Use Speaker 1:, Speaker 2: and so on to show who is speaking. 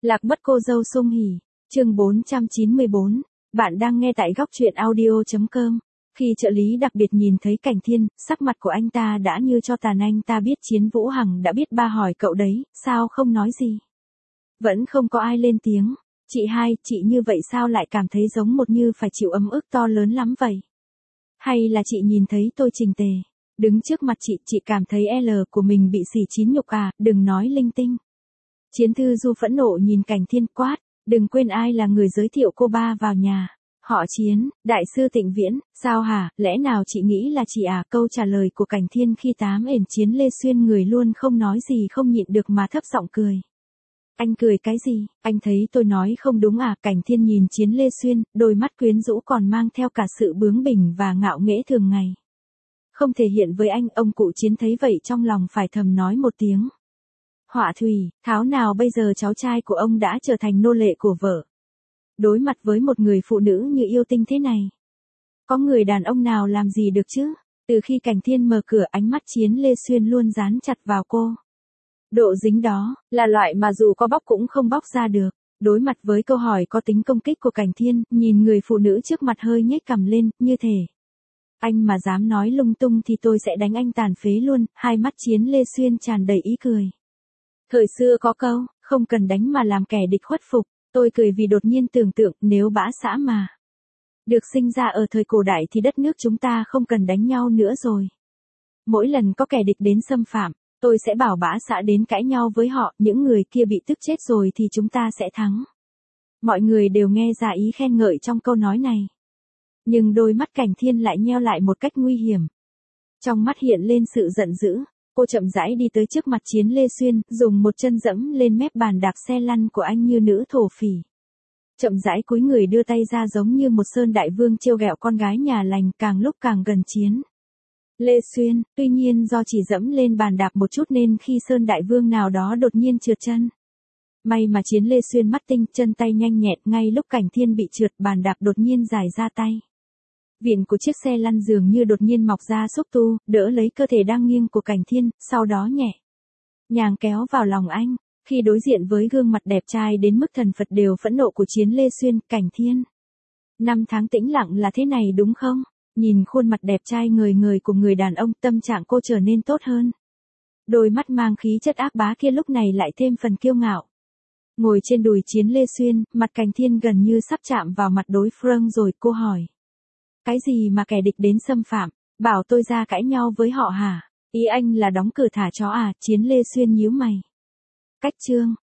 Speaker 1: Lạc mất cô dâu Sung Hỉ, chương 494, bạn đang nghe tại góc truyện audio.com. Khi trợ lý đặc biệt nhìn thấy Cảnh Thiên, sắc mặt của anh ta đã như cho tàn. Anh ta biết Chiến Vũ Hằng đã biết. Ba hỏi cậu đấy, sao không nói gì? Vẫn không có ai lên tiếng. Chị hai, chị như vậy sao lại cảm thấy giống một như phải chịu ấm ức to lớn lắm vậy? Hay là chị nhìn thấy tôi trình tề, đứng trước mặt chị cảm thấy L của mình bị xỉ chín nhục à, đừng nói linh tinh. Chiến Thư Du phẫn nộ nhìn Cảnh Thiên quát, đừng quên ai là người giới thiệu cô ba vào nhà. Họ Chiến, đại sư Tịnh Viễn, sao hả, lẽ nào chị nghĩ là chị à? Câu trả lời của Cảnh Thiên khi tám ền Chiến Lê Xuyên người luôn không nói gì, không nhịn được mà thấp giọng cười. Anh cười cái gì, anh thấy tôi nói không đúng à? Cảnh Thiên nhìn Chiến Lê Xuyên, đôi mắt quyến rũ còn mang theo cả sự bướng bỉnh và ngạo nghễ thường ngày. Không thể hiện với anh. Ông cụ Chiến thấy vậy trong lòng phải thầm nói một tiếng. Họa thủy, tháo nào bây giờ cháu trai của ông đã trở thành nô lệ của vợ. Đối mặt với một người phụ nữ như yêu tinh thế này, có người đàn ông nào làm gì được chứ? Từ khi Cảnh Thiên mở cửa, ánh mắt Chiến Lê Xuyên luôn dán chặt vào cô. Độ dính đó, là loại mà dù có bóc cũng không bóc ra được. Đối mặt với câu hỏi có tính công kích của Cảnh Thiên, nhìn người phụ nữ trước mặt hơi nhếch cằm lên, như thể anh mà dám nói lung tung thì tôi sẽ đánh anh tàn phế luôn. Hai mắt Chiến Lê Xuyên tràn đầy ý cười. Thời xưa có câu, không cần đánh mà làm kẻ địch khuất phục. Tôi cười vì đột nhiên tưởng tượng, nếu bã xã mà được sinh ra ở thời cổ đại thì đất nước chúng ta không cần đánh nhau nữa rồi. Mỗi lần có kẻ địch đến xâm phạm, tôi sẽ bảo bã xã đến cãi nhau với họ, những người kia bị tức chết rồi thì chúng ta sẽ thắng. Mọi người đều nghe ra ý khen ngợi trong câu nói này. Nhưng đôi mắt Cảnh Thiên lại nheo lại một cách nguy hiểm. Trong mắt hiện lên sự giận dữ. Cô chậm rãi đi tới trước mặt Chiến Lê Xuyên, dùng một chân dẫm lên mép bàn đạp xe lăn của anh như nữ thổ phỉ. Chậm rãi cúi người đưa tay ra giống như một sơn đại vương trêu ghẹo con gái nhà lành, càng lúc càng gần Chiến Lê Xuyên. Tuy nhiên do chỉ dẫm lên bàn đạp một chút nên khi sơn đại vương nào đó đột nhiên trượt chân. May mà Chiến Lê Xuyên mắt tinh, chân tay nhanh nhẹn. Ngay lúc Cảnh Thiên bị trượt, bàn đạp đột nhiên dài ra tay. Vịn của chiếc xe lăn dường như đột nhiên mọc ra xúc tu, đỡ lấy cơ thể đang nghiêng của Cảnh Thiên, sau đó nhẹ nhàng kéo vào lòng anh. Khi đối diện với gương mặt đẹp trai đến mức thần Phật đều phẫn nộ của Chiến Lê Xuyên, Cảnh Thiên, 5 tháng tĩnh lặng là thế này đúng không? Nhìn khuôn mặt đẹp trai ngời ngời của người đàn ông, tâm trạng cô trở nên tốt hơn. Đôi mắt mang khí chất ác bá kia lúc này lại thêm phần kiêu ngạo. Ngồi trên đùi Chiến Lê Xuyên, mặt Cảnh Thiên gần như sắp chạm vào mặt đối phương rồi. Cô hỏi, cái gì mà kẻ địch đến xâm phạm, bảo tôi ra cãi nhau với họ hả? Ý anh là đóng cửa thả chó à? Chiến Lê Xuyên nhíu mày. Cách chương